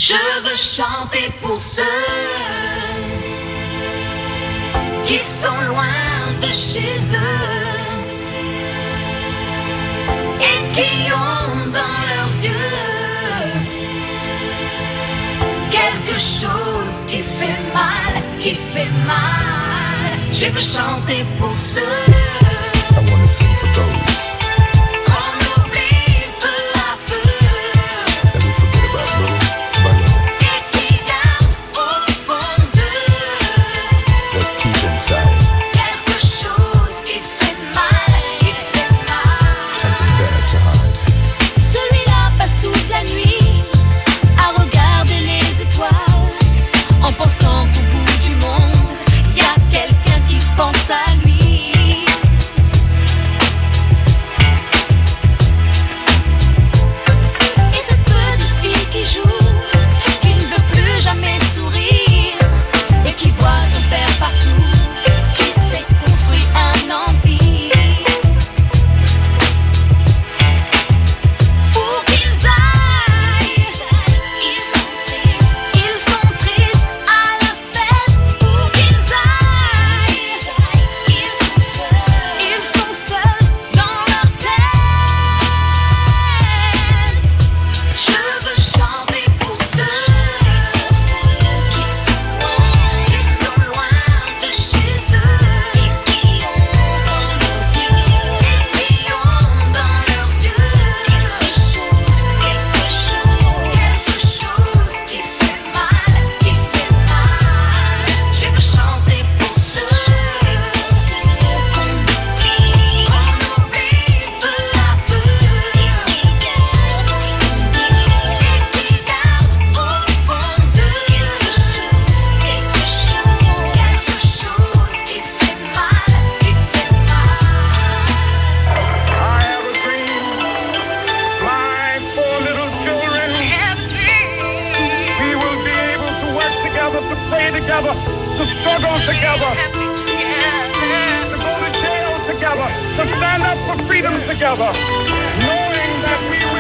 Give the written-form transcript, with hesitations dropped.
Je veux chanter pour ceux qui sont loin de chez eux et qui ont dans leurs yeux quelque chose qui fait mal, qui fait mal. Je veux chanter pour ceux. I wanna sing for those On oublie peu à peu that we forget about little by little, et qui gardent au fond d'eux that keep inside quelque chose qui fait mal, qui fait mal. something bad to hide. Celui-là passe toute la nuit à regarder les étoiles en pensant qu'au bout du monde, y a quelqu'un qui pense à lui. Et cette petite fille qui joue, qui ne veut plus jamais sourire et qui voit son père partout, qui s'est construit un empire. Pour qu'ils aillent, ils sont tristes à la fête. Pour qu'ils aillent, ils sont seuls dans leur tête. Je veux chanter pour ceux qui sont loin de chez eux et qui ont dans leurs yeux quelque chose qui fait mal, qui fait mal. Je veux chanter pour ceux qu'on oublie peu à peu et qui gardent au fond d'eux quelque chose qui fait mal, qui fait mal. I have a dream, my four little children, Have a dream. we will be able to work together, to play together, to struggle together, Happy together. to go to jail together, to stand up for freedom together, knowing that we